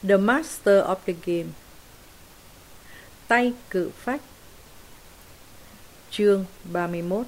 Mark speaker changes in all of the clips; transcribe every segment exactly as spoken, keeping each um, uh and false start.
Speaker 1: The Master of the Game. Tay cự phách. Chương ba mươi mốt.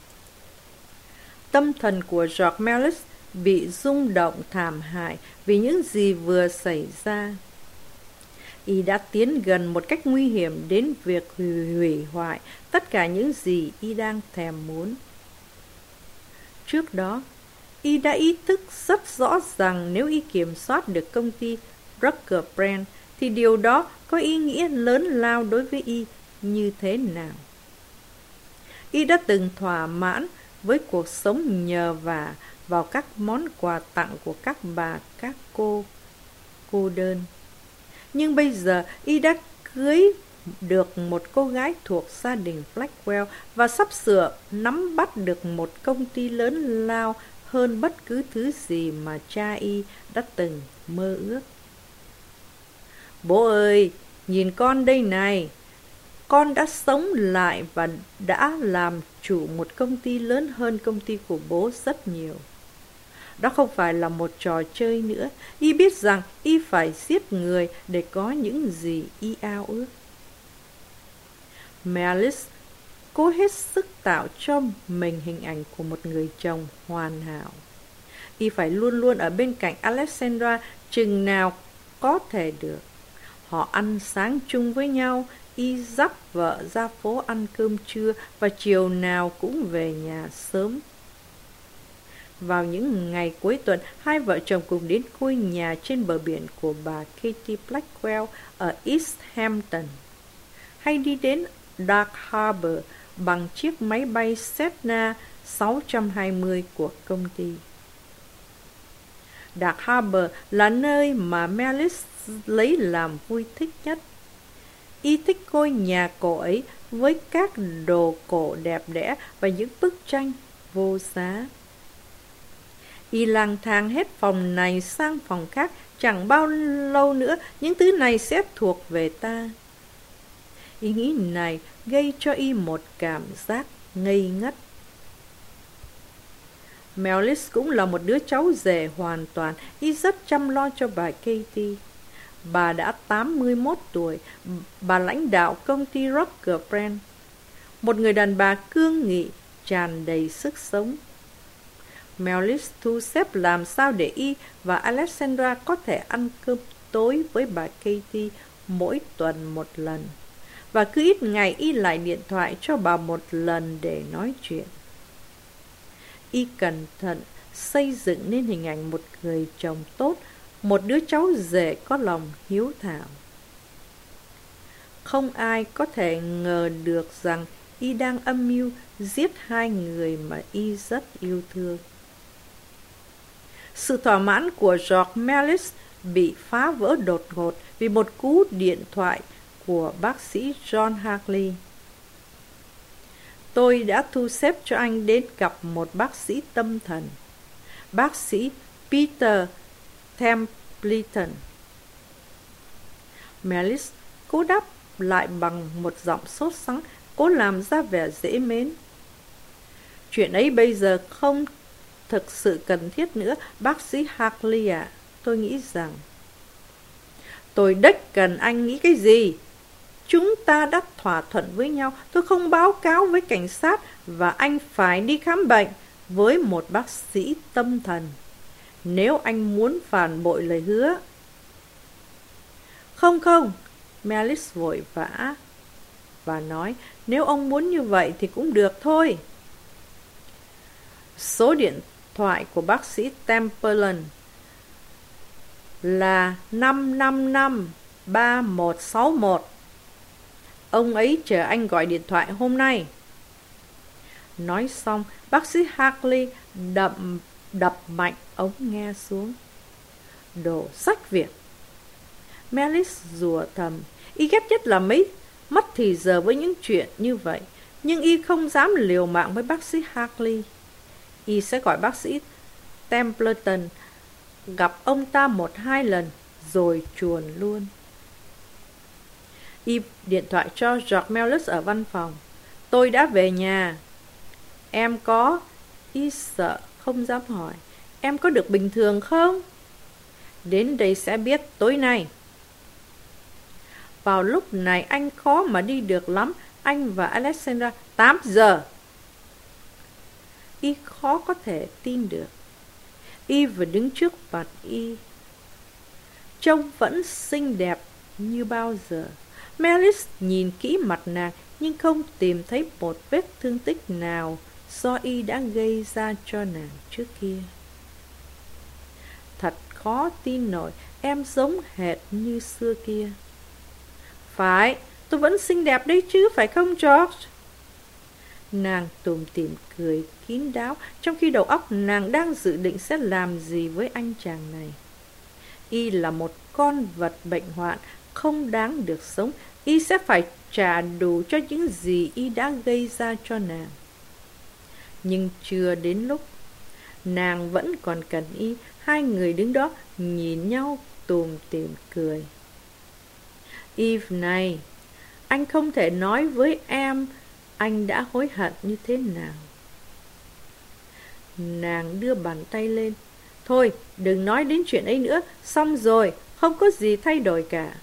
Speaker 1: Tâm thần của George Mellis bị rung động thảm hại vì những gì vừa xảy ra. Y đã tiến gần một cách nguy hiểm đến việc hủy hoại tất cả những gì Y đang thèm muốn. Trước đó, Y đã ý thức rất rõ rằng nếu Y kiểm soát được công ty Rucker Brand thì điều đó có ý nghĩa lớn lao đối với Y như thế nào. Y đã từng thỏa mãn với cuộc sống nhờ vả vào các món quà tặng của các bà, các cô, cô đơn. Nhưng bây giờ Y đã cưới được một cô gái thuộc gia đình Blackwell và sắp sửa nắm bắt được một công ty lớn lao hơn bất cứ thứ gì mà cha Y đã từng mơ ước. Bố ơi, nhìn con đây này! Con đã sống lại và đã làm chủ một công ty lớn hơn công ty của bố rất nhiều. Đó không phải là một trò chơi nữa. Y biết rằng Y phải giết người để có những gì Y ao ước. Mellis cố hết sức tạo cho mình hình ảnh của một người chồng hoàn hảo. Y phải luôn luôn ở bên cạnh Alexandra chừng nào có thể được. Họ ăn sáng chung với nhau. Y dắt vợ ra phố ăn cơm trưa và chiều nào cũng về nhà sớm. Vào những ngày cuối tuần, hai vợ chồng cùng đến ngôi nhà trên bờ biển của bà Katie Blackwell ở East Hampton, hay đi đến Dark Harbor bằng chiếc máy bay Cessna sáu trăm hai mươi của công ty. Dark Harbor là nơi mà Mellis lấy làm vui thích nhất. Y thích ngôi nhà cổ ấy với các đồ cổ đẹp đẽ và những bức tranh vô giá. Y lang thang hết phòng này sang phòng khác, chẳng bao lâu nữa những thứ này sẽ thuộc về ta. Ý nghĩ này gây cho Y một cảm giác ngây ngất. Mellis cũng là một đứa cháu rể hoàn toàn. Y rất chăm lo cho bà Katie. Bà đã tám mươi mốt tuổi. Bà lãnh đạo công ty Rucker Brand, một người đàn bà cương nghị, tràn đầy sức sống. Mellis thu xếp làm sao để Y và Alexandra có thể ăn cơm tối với bà Katie mỗi tuần một lần. Và cứ ít ngày Y lại điện thoại cho bà một lần để nói chuyện. Y cẩn thận xây dựng nên hình ảnh một người chồng tốt, một đứa cháu rể có lòng hiếu thảo. Không ai có thể ngờ được rằng Y đang âm mưu giết hai người mà Y rất yêu thương. Sự thỏa mãn của George Mellis bị phá vỡ đột ngột vì một cú điện thoại của bác sĩ John Hartley. Tôi đã thu xếp cho anh đến gặp một bác sĩ tâm thần, bác sĩ Peter Templeton. Mellis cố đáp lại bằng một giọng sốt sắng, cố làm ra vẻ dễ mến. Chuyện ấy bây giờ không thực sự cần thiết nữa, bác sĩ Hartley ạ. Tôi nghĩ rằng... Tôi đếch cần anh nghĩ cái gì. Chúng ta đã thỏa thuận với nhau. Tôi không báo cáo với cảnh sát và anh phải đi khám bệnh với một bác sĩ tâm thần. Nếu anh muốn phản bội lời hứa... Không không, Mellis vội vã và nói, nếu ông muốn như vậy thì cũng được thôi. Số điện thoại của bác sĩ Templeton là năm năm năm ba một sáu một. Ông ấy chờ anh gọi điện thoại hôm nay. Nói xong, bác sĩ Hartley đậm đập mạnh ống nghe xuống. Đồ sách Việt! Mellis rủa thầm. Y ghét nhất là mấy mất thì giờ với những chuyện như vậy. Nhưng Y không dám liều mạng với bác sĩ Hartley. Y sẽ gọi bác sĩ Templeton, gặp ông ta một hai lần rồi chuồn luôn. Y điện thoại cho George Mellis ở văn phòng. Tôi đã về nhà. Em có... Y sợ không dám hỏi. Em có được bình thường không? Đến đây sẽ biết tối nay. Vào lúc này anh khó mà đi được lắm. Anh và Alexandra. Tám giờ. Y khó có thể tin được. Y vừa đứng trước mặt Y, trông vẫn xinh đẹp như bao giờ. Melis nhìn kỹ mặt nàng, nhưng không tìm thấy một vết thương tích nào do Y đã gây ra cho nàng trước kia. Thật khó tin nổi, em giống hệt như xưa kia. Phải, tôi vẫn xinh đẹp đấy chứ, phải không George? Nàng tủm tỉm cười kín đáo, trong khi đầu óc nàng đang dự định sẽ làm gì với anh chàng này. Y là một con vật bệnh hoạn, không đáng được sống. Y sẽ phải trả đủ cho những gì Y đã gây ra cho nàng. Nhưng chưa đến lúc. Nàng vẫn còn cần Y. Hai người đứng đó nhìn nhau tủm tỉm cười. Eve này, anh không thể nói với em anh đã hối hận như thế nào. Nàng đưa bàn tay lên. Thôi, đừng nói đến chuyện ấy nữa. Xong rồi, không có gì thay đổi cả.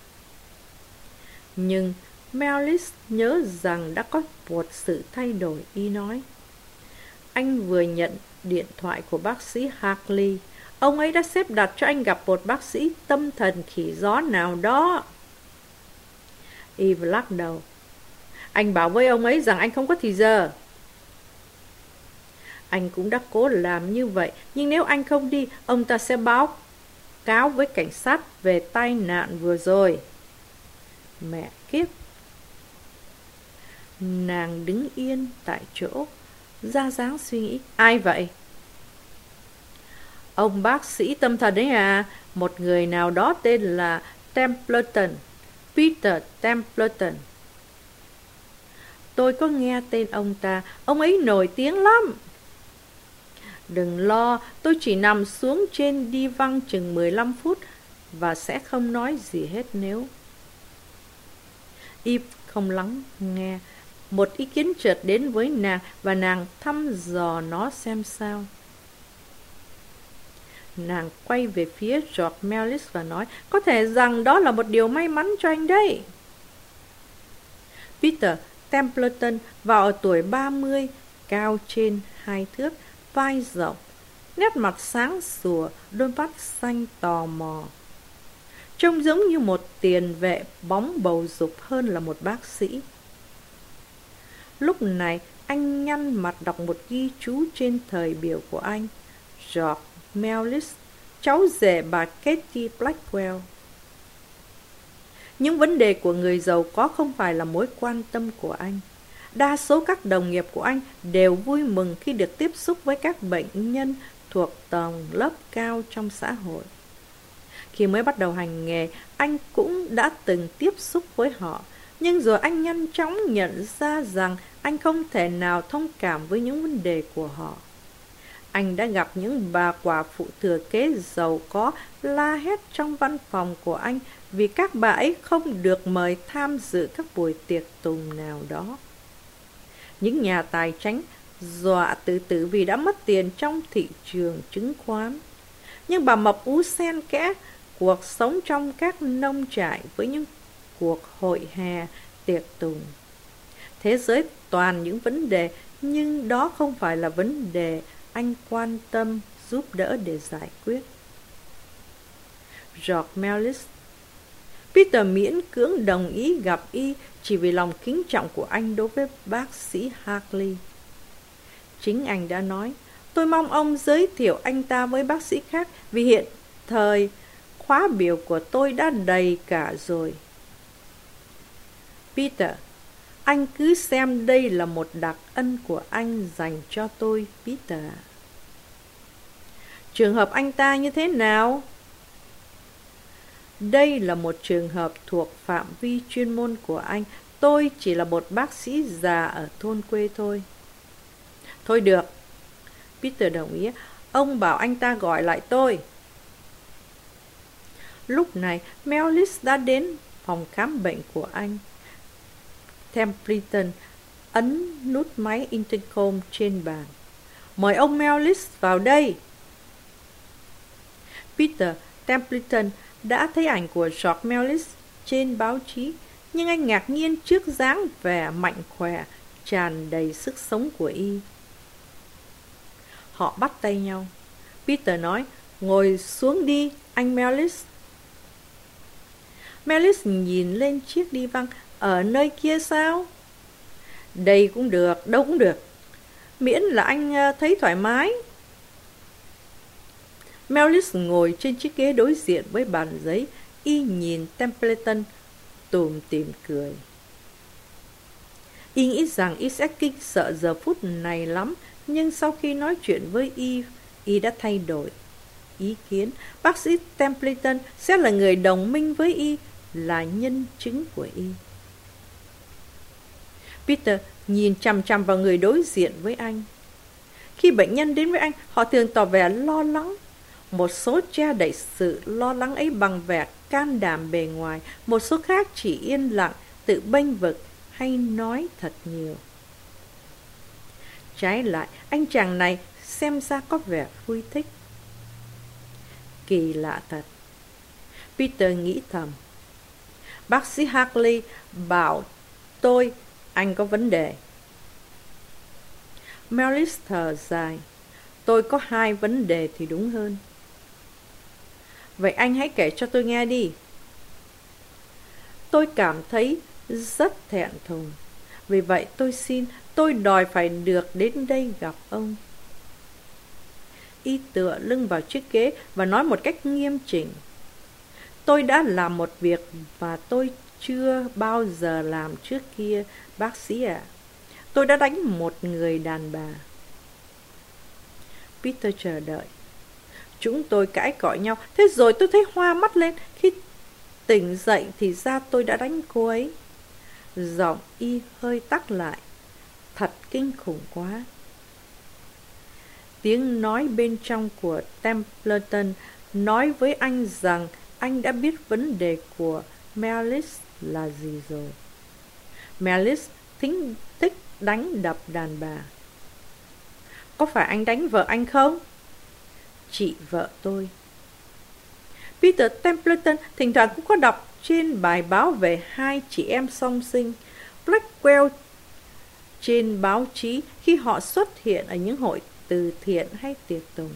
Speaker 1: Nhưng Melis nhớ rằng đã có một sự thay đổi. Y nói. Anh vừa nhận điện thoại của bác sĩ Hartley. Ông ấy đã xếp đặt cho anh gặp một bác sĩ tâm thần khỉ gió nào đó. Eve lắc đầu. Anh bảo với ông ấy rằng anh không có thì giờ. Anh cũng đã cố làm như vậy, nhưng nếu anh không đi, ông ta sẽ báo cáo với cảnh sát về tai nạn vừa rồi. Mẹ kiếp. Nàng đứng yên tại chỗ, ra dáng suy nghĩ. Ai vậy? Ông bác sĩ tâm thần ấy à, một người nào đó tên là Templeton, Peter Templeton. Tôi có nghe tên ông ta, ông ấy nổi tiếng lắm. Đừng lo, tôi chỉ nằm xuống trên đi văng chừng mười lăm phút và sẽ không nói gì hết nếu. Eve không lắng nghe. Một ý kiến chợt đến với nàng và nàng thăm dò nó xem sao. Nàng quay về phía George Melis và nói, có thể rằng đó là một điều may mắn cho anh đấy. Peter Templeton vào ở tuổi ba mươi, cao trên hai thước, vai rộng, nét mặt sáng sủa, đôi mắt xanh tò mò. Trông giống như một tiền vệ bóng bầu dục hơn là một bác sĩ. Lúc này, anh nhăn mặt đọc một ghi chú trên thời biểu của anh. George Melis, cháu rể bà Katie Blackwell. Những vấn đề của người giàu có không phải là mối quan tâm của anh. Đa số các đồng nghiệp của anh đều vui mừng khi được tiếp xúc với các bệnh nhân thuộc tầng lớp cao trong xã hội. Khi mới bắt đầu hành nghề, anh cũng đã từng tiếp xúc với họ. Nhưng rồi anh nhanh chóng nhận ra rằng anh không thể nào thông cảm với những vấn đề của họ. Anh đã gặp những bà quả phụ thừa kế giàu có la hét trong văn phòng của anh vì các bà ấy không được mời tham dự các buổi tiệc tùng nào đó. Những nhà tài chánh dọa tự tử vì đã mất tiền trong thị trường chứng khoán. Nhưng bà mập ú xen kẽ cuộc sống trong các nông trại với những cuộc hội hè tiệc tùng. Thế giới toàn những vấn đề, nhưng đó không phải là vấn đề anh quan tâm giúp đỡ để giải quyết. George Melis. Peter miễn cưỡng đồng ý gặp Y chỉ vì lòng kính trọng của anh đối với bác sĩ Hartley. Chính anh đã nói, tôi mong ông giới thiệu anh ta với bác sĩ khác vì hiện thời khóa biểu của tôi đã đầy cả rồi. Peter, anh cứ xem đây là một đặc ân của anh dành cho tôi, Peter. Trường hợp anh ta như thế nào? Đây là một trường hợp thuộc phạm vi chuyên môn của anh. Tôi chỉ là một bác sĩ già ở thôn quê thôi. Thôi được. Peter đồng ý. Ông bảo anh ta gọi lại tôi. Lúc này, Melis đã đến phòng khám bệnh của anh. Templeton ấn nút máy intercom trên bàn. Mời ông Melis vào đây. Peter Templeton đã thấy ảnh của George Melis trên báo chí, nhưng anh ngạc nhiên trước dáng vẻ mạnh khỏe, tràn đầy sức sống của y. Họ bắt tay nhau. Peter nói, ngồi xuống đi, anh Mellis. Mellis nhìn lên chiếc đi văng. Ở nơi kia sao? Đây cũng được, đâu cũng được, miễn là anh thấy thoải mái. Mellis ngồi trên chiếc ghế đối diện với bàn giấy. Y nhìn Templeton tủm tỉm cười. Y nghĩ rằng y sẽ kinh sợ giờ phút này lắm, nhưng sau khi nói chuyện với y, y đã thay đổi ý kiến. Bác sĩ Templeton sẽ là người đồng minh với y, là nhân chứng của y. Peter nhìn chằm chằm vào người đối diện với anh. Khi bệnh nhân đến với anh, họ thường tỏ vẻ lo lắng. Một số che đậy sự lo lắng ấy bằng vẻ can đảm bề ngoài, một số khác chỉ yên lặng, tự bênh vực hay nói thật nhiều. Trái lại, anh chàng này xem ra có vẻ vui thích. Kỳ lạ thật, Peter nghĩ thầm. Bác sĩ Hartley bảo tôi anh có vấn đề. Mellis thở dài. Tôi có hai vấn đề thì đúng hơn. Vậy anh hãy kể cho tôi nghe đi. Tôi cảm thấy rất thẹn thùng. Vì vậy tôi xin, tôi đòi phải được đến đây gặp ông. Y tựa lưng vào chiếc ghế và nói một cách nghiêm chỉnh. Tôi đã làm một việc mà tôi chưa bao giờ làm trước kia, bác sĩ ạ. À. Tôi đã đánh một người đàn bà. Peter chờ đợi. Chúng tôi cãi cọ nhau. Thế rồi tôi thấy hoa mắt lên. Khi tỉnh dậy thì ra tôi đã đánh cô ấy. Giọng y hơi tắc lại. Thật kinh khủng quá. Tiếng nói bên trong của Templeton nói với anh rằng anh đã biết vấn đề của Mellis là gì rồi. Mellis thính thích đánh đập đàn bà. Có phải anh đánh vợ anh không? Chị vợ tôi. Peter Templeton thỉnh thoảng cũng có đọc trên bài báo về hai chị em song sinh Blackwell trên báo chí khi họ xuất hiện ở những hội từ thiện hay tiệc tùng.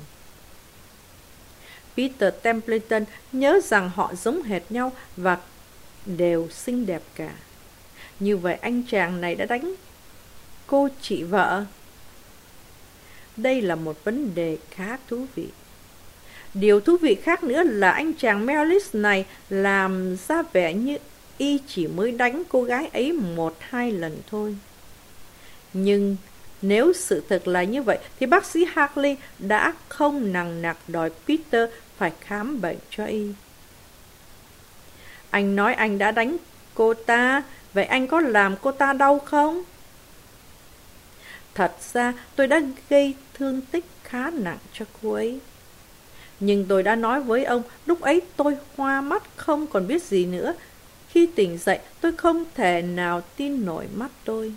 Speaker 1: Peter Templeton nhớ rằng họ giống hệt nhau và đều xinh đẹp cả. Như vậy anh chàng này đã đánh cô chị vợ. Đây là một vấn đề khá thú vị. Điều thú vị khác nữa là anh chàng Mellis này làm ra vẻ như y chỉ mới đánh cô gái ấy một hai lần thôi. Nhưng nếu sự thật là như vậy thì bác sĩ Hartley đã không nằng nặc đòi Peter phải khám bệnh cho y. Anh nói anh đã đánh cô ta, vậy anh có làm cô ta đau không? Thật ra tôi đã gây thương tích khá nặng cho cô ấy. Nhưng tôi đã nói với ông, lúc ấy tôi hoa mắt không còn biết gì nữa. Khi tỉnh dậy tôi không thể nào tin nổi mắt tôi.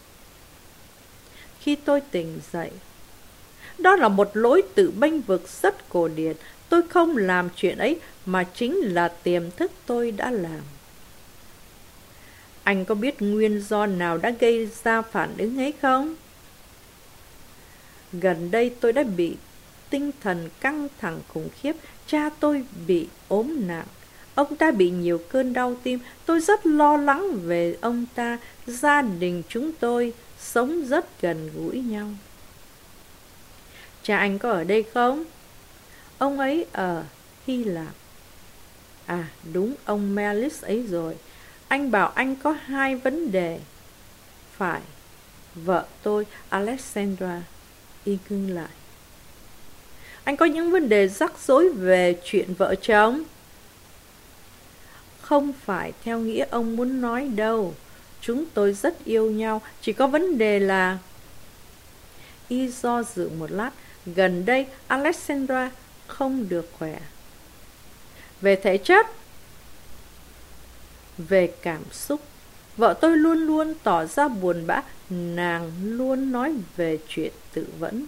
Speaker 1: Khi tôi tỉnh dậy, đó là một lối tự bênh vực rất cổ điển. Tôi không làm chuyện ấy mà chính là tiềm thức tôi đã làm. Anh có biết nguyên do nào đã gây ra phản ứng ấy không? Gần đây tôi đã bị tinh thần căng thẳng khủng khiếp. Cha tôi bị ốm nặng. Ông ta bị nhiều cơn đau tim. Tôi rất lo lắng về ông ta. Gia đình chúng tôi sống rất gần gũi nhau. Cha anh có ở đây không? Ông ấy ở Hy Lạp. À đúng, ông Mellis ấy rồi. Anh bảo anh có hai vấn đề. Phải, vợ tôi Alexandra. Y ngưng lại. Anh có những vấn đề rắc rối về chuyện vợ chồng? Không phải theo nghĩa ông muốn nói đâu. Chúng tôi rất yêu nhau. Chỉ có vấn đề là... Y do dự một lát. Gần đây Alexandra không được khỏe. Về thể chất? Về cảm xúc. Vợ tôi luôn luôn tỏ ra buồn bã. Nàng luôn nói về chuyện tự vẫn.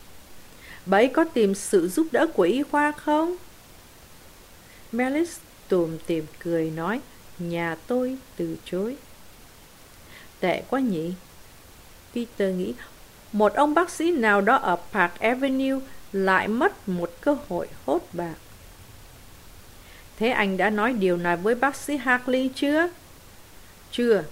Speaker 1: Bà ấy có tìm sự giúp đỡ của y khoa không? Mellis tủm tỉm cười nói, nhà tôi từ chối. Tệ quá nhỉ? Peter nghĩ, một ông bác sĩ nào đó ở Park Avenue lại mất một cơ hội hốt bạc. Thế anh đã nói điều này với bác sĩ Hartley chưa? Chưa.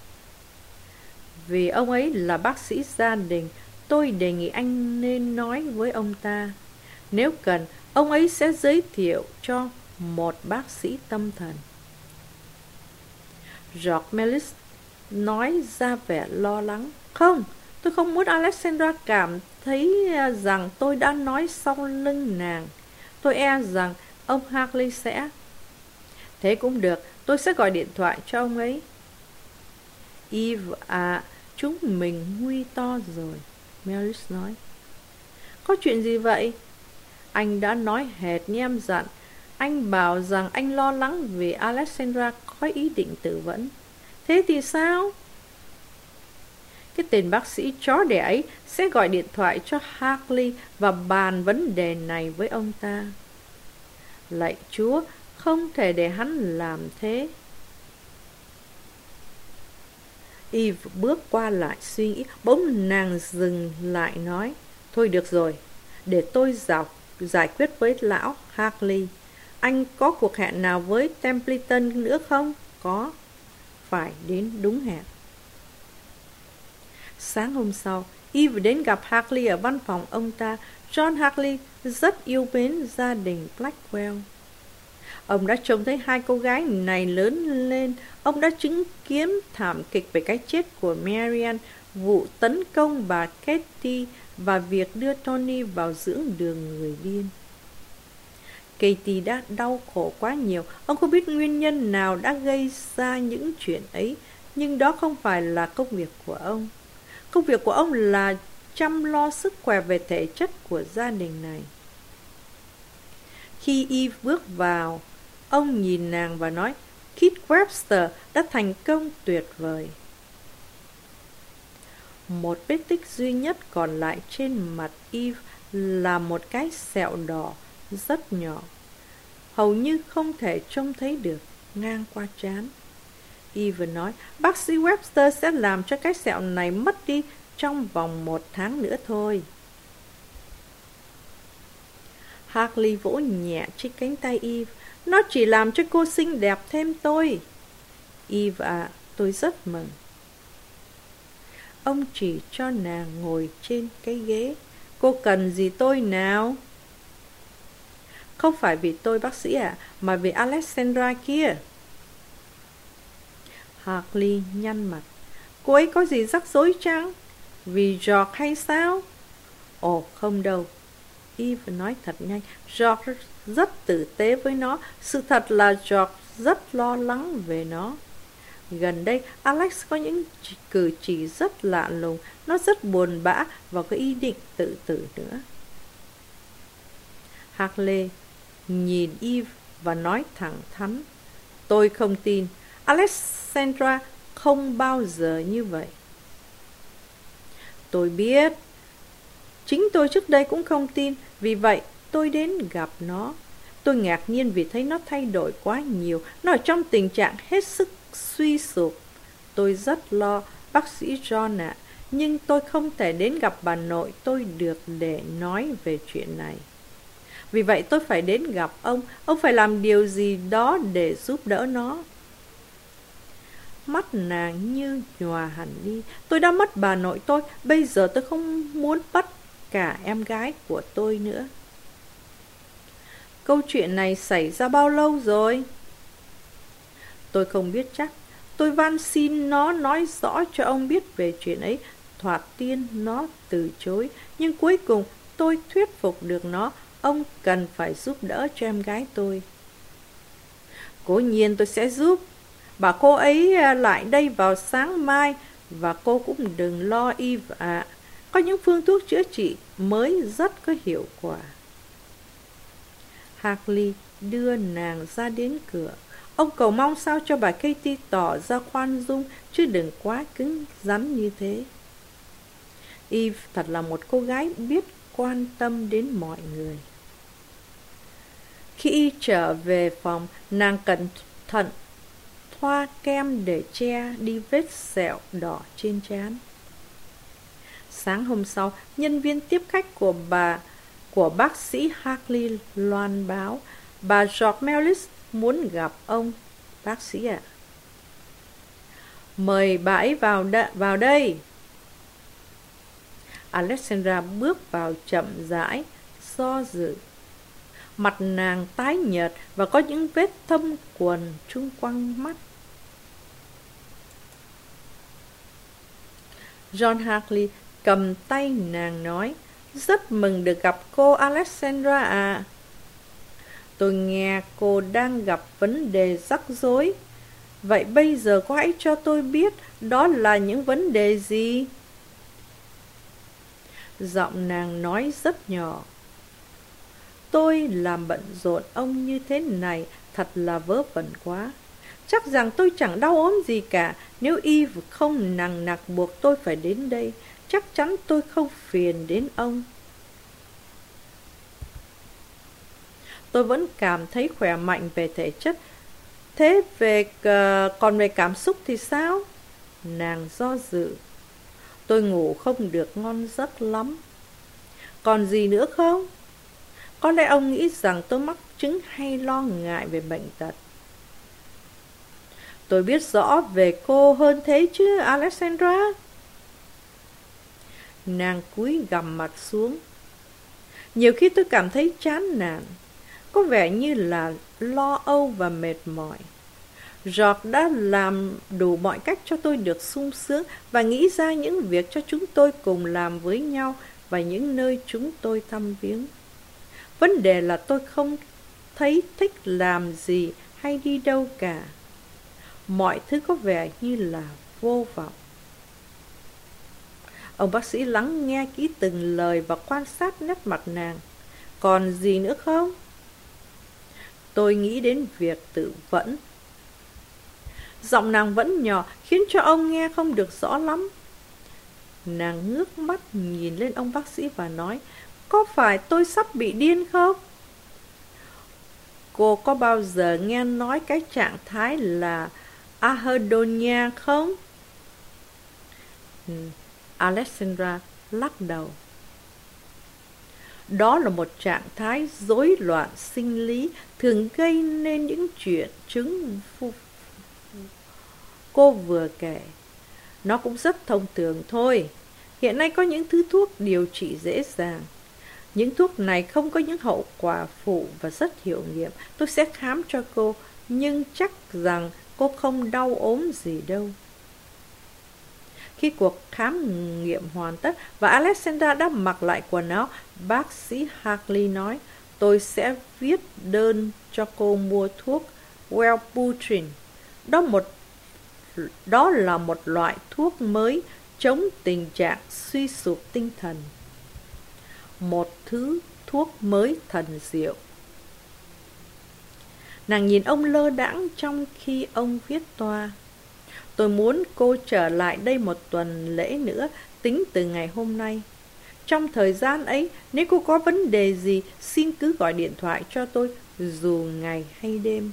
Speaker 1: Vì ông ấy là bác sĩ gia đình, tôi đề nghị anh nên nói với ông ta. Nếu cần, ông ấy sẽ giới thiệu cho một bác sĩ tâm thần. George Mellis nói ra vẻ lo lắng. Không, tôi không muốn Alexandra cảm thấy rằng tôi đã nói sau lưng nàng. Tôi e rằng ông Hartley sẽ... Thế cũng được, tôi sẽ gọi điện thoại cho ông ấy. Eve à, chúng mình nguy to rồi, Mellis nói. Có chuyện gì vậy? Anh đã nói hệt như em dặn. Anh bảo rằng anh lo lắng vì Alexandra có ý định tự vẫn. Thế thì sao? Cái tên bác sĩ chó đẻ ấy sẽ gọi điện thoại cho Hartley và bàn vấn đề này với ông ta. Lạy Chúa, không thể để hắn làm thế. Eve bước qua lại suy nghĩ, bỗng nàng dừng lại nói, thôi được rồi, để tôi giải, giải quyết với lão Hartley. Anh có cuộc hẹn nào với Templeton nữa không? Có. Phải đến đúng hẹn. Sáng hôm sau, Eve đến gặp Hartley ở văn phòng ông ta. John Hartley rất yêu mến gia đình Blackwell. Ông đã trông thấy hai cô gái này lớn lên. Ông đã chứng kiến thảm kịch về cái chết của Marian, vụ tấn công bà Katie và việc đưa Tony vào dưỡng đường người điên. Katie đã đau khổ quá nhiều. Ông không biết nguyên nhân nào đã gây ra những chuyện ấy, nhưng đó không phải là công việc của ông. Công việc của ông là chăm lo sức khỏe về thể chất của gia đình này. Khi Eve bước vào, ông nhìn nàng và nói, Kit Webster đã thành công tuyệt vời. Một vết tích duy nhất còn lại trên mặt Eve là một cái sẹo đỏ rất nhỏ, hầu như không thể trông thấy được, ngang qua trán. Eve nói, bác sĩ Webster sẽ làm cho cái sẹo này mất đi trong vòng một tháng nữa thôi. Hartley vỗ nhẹ trên cánh tay Eve. Nó chỉ làm cho cô xinh đẹp thêm tôi. Eve à, tôi rất mừng. Ông chỉ cho nàng ngồi trên cái ghế. Cô cần gì tôi nào? Không phải vì tôi bác sĩ ạ, à, mà vì Alexandra kia. Hartley nhăn mặt. Cô ấy có gì rắc rối chăng? Vì George hay sao? Ồ, không đâu. Eve nói thật nhanh. George rất tử tế với nó. Sự thật là George rất lo lắng về nó. Gần đây, Alex có những cử chỉ rất lạ lùng. Nó rất buồn bã và có ý định tự tử nữa. Hartley nhìn Eve và nói thẳng thắn. Tôi không tin. Alexandra không bao giờ như vậy. Tôi biết. Chính tôi trước đây cũng không tin. Vì vậy tôi đến gặp nó. Tôi ngạc nhiên vì thấy nó thay đổi quá nhiều. Nó ở trong tình trạng hết sức suy sụp. Tôi rất lo, bác sĩ John ạ. Nhưng tôi không thể đến gặp bà nội tôi được để nói về chuyện này. Vì vậy tôi phải đến gặp ông. Ông phải làm điều gì đó để giúp đỡ nó. Mắt nàng như nhòa hẳn đi. Tôi đã mất bà nội tôi. Bây giờ tôi không muốn mất cả em gái của tôi nữa. Câu chuyện này xảy ra bao lâu rồi? Tôi không biết chắc. Tôi van xin nó nói rõ cho ông biết về chuyện ấy. Thoạt tiên nó từ chối. Nhưng cuối cùng tôi thuyết phục được nó. Ông cần phải giúp đỡ cho em gái tôi. Cố nhiên tôi sẽ giúp. Bảo cô ấy lại đây vào sáng mai. Và cô cũng đừng lo Eve ạ. À. Có những phương thuốc chữa trị mới rất có hiệu quả. Hartley đưa nàng ra đến cửa. Ông cầu mong sao cho bà Katie tỏ ra khoan dung, chứ đừng quá cứng rắn như thế. Eve thật là một cô gái biết quan tâm đến mọi người. Khi y trở về phòng, nàng cẩn thận thoa kem để che đi vết sẹo đỏ trên trán. Sáng hôm sau, nhân viên tiếp khách của bà của bác sĩ Hartley loan báo, bà George Mellis muốn gặp ông. Bác sĩ ạ. À? Mời bà ấy vào, đ- vào đây. Alexandra bước vào chậm rãi, do dự. Mặt nàng tái nhợt và có những vết thâm quần chung quanh mắt. John Hartley cầm tay nàng nói, rất mừng được gặp cô Alexandra à. Tôi nghe cô đang gặp vấn đề rắc rối. Vậy bây giờ cô hãy cho tôi biết đó là những vấn đề gì? Giọng nàng nói rất nhỏ. Tôi làm bận rộn ông như thế này thật là vớ vẩn quá. Chắc rằng tôi chẳng đau ốm gì cả. Nếu y không nằng nặc buộc tôi phải đến đây, chắc chắn tôi không phiền đến ông. Tôi vẫn cảm thấy khỏe mạnh về thể chất. Thế về uh, còn về cảm xúc thì sao? Nàng do dự. Tôi ngủ không được ngon giấc lắm. Còn gì nữa không? Có lẽ ông nghĩ rằng tôi mắc chứng hay lo ngại về bệnh tật. Tôi biết rõ về cô hơn thế chứ, Alexandra. Nàng cúi gằm mặt xuống. Nhiều khi tôi cảm thấy chán nản, có vẻ như là lo âu và mệt mỏi. George đã làm đủ mọi cách cho tôi được sung sướng và nghĩ ra những việc cho chúng tôi cùng làm với nhau và những nơi chúng tôi thăm viếng. Vấn đề là tôi không thấy thích làm gì hay đi đâu cả. Mọi thứ có vẻ như là vô vọng. Ông bác sĩ lắng nghe kỹ từng lời và quan sát nét mặt nàng. Còn gì nữa không? Tôi nghĩ đến việc tự vẫn. Giọng nàng vẫn nhỏ, khiến cho ông nghe không được rõ lắm. Nàng ngước mắt nhìn lên ông bác sĩ và nói, có phải tôi sắp bị điên không? Cô có bao giờ nghe nói cái trạng thái là anhedonia không? Alexandra lắc đầu. Đó là một trạng thái rối loạn sinh lý thường gây nên những chuyện chứng cô vừa kể. Nó cũng rất thông thường thôi. Hiện nay có những thứ thuốc điều trị dễ dàng. Những thuốc này không có những hậu quả phụ và rất hiệu nghiệm. Tôi sẽ khám cho cô, nhưng chắc rằng cô không đau ốm gì đâu. Khi cuộc khám nghiệm hoàn tất và Alexandra đã mặc lại quần áo, bác sĩ Hartley nói, tôi sẽ viết đơn cho cô mua thuốc Wellbutrin. Đó, một, đó là một loại thuốc mới chống tình trạng suy sụp tinh thần. Một thứ thuốc mới thần diệu. Nàng nhìn ông lơ đãng trong khi ông viết toa. Tôi muốn cô trở lại đây một tuần lễ nữa, tính từ ngày hôm nay. Trong thời gian ấy, nếu cô có vấn đề gì, xin cứ gọi điện thoại cho tôi, dù ngày hay đêm.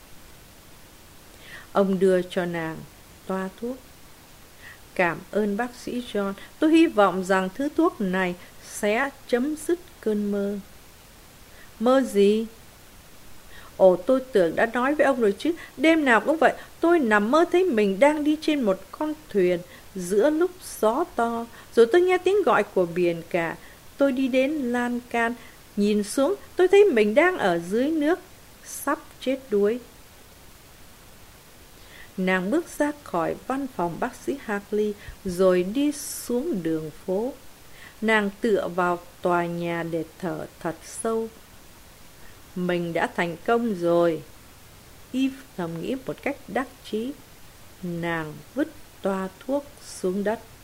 Speaker 1: Ông đưa cho nàng toa thuốc. Cảm ơn bác sĩ John, tôi hy vọng rằng thứ thuốc này sẽ chấm dứt cơn mơ. Mơ gì? Ồ, tôi tưởng đã nói với ông rồi chứ. Đêm nào cũng vậy, tôi nằm mơ thấy mình đang đi trên một con thuyền giữa lúc gió to. Rồi tôi nghe tiếng gọi của biển cả. Tôi đi đến lan can, nhìn xuống, tôi thấy mình đang ở dưới nước, sắp chết đuối. Nàng bước ra khỏi văn phòng bác sĩ Hartley rồi đi xuống đường phố. Nàng tựa vào tòa nhà để thở thật sâu. Mình đã thành công rồi. Eve thầm nghĩ một cách đắc chí. Nàng vứt toa thuốc xuống đất.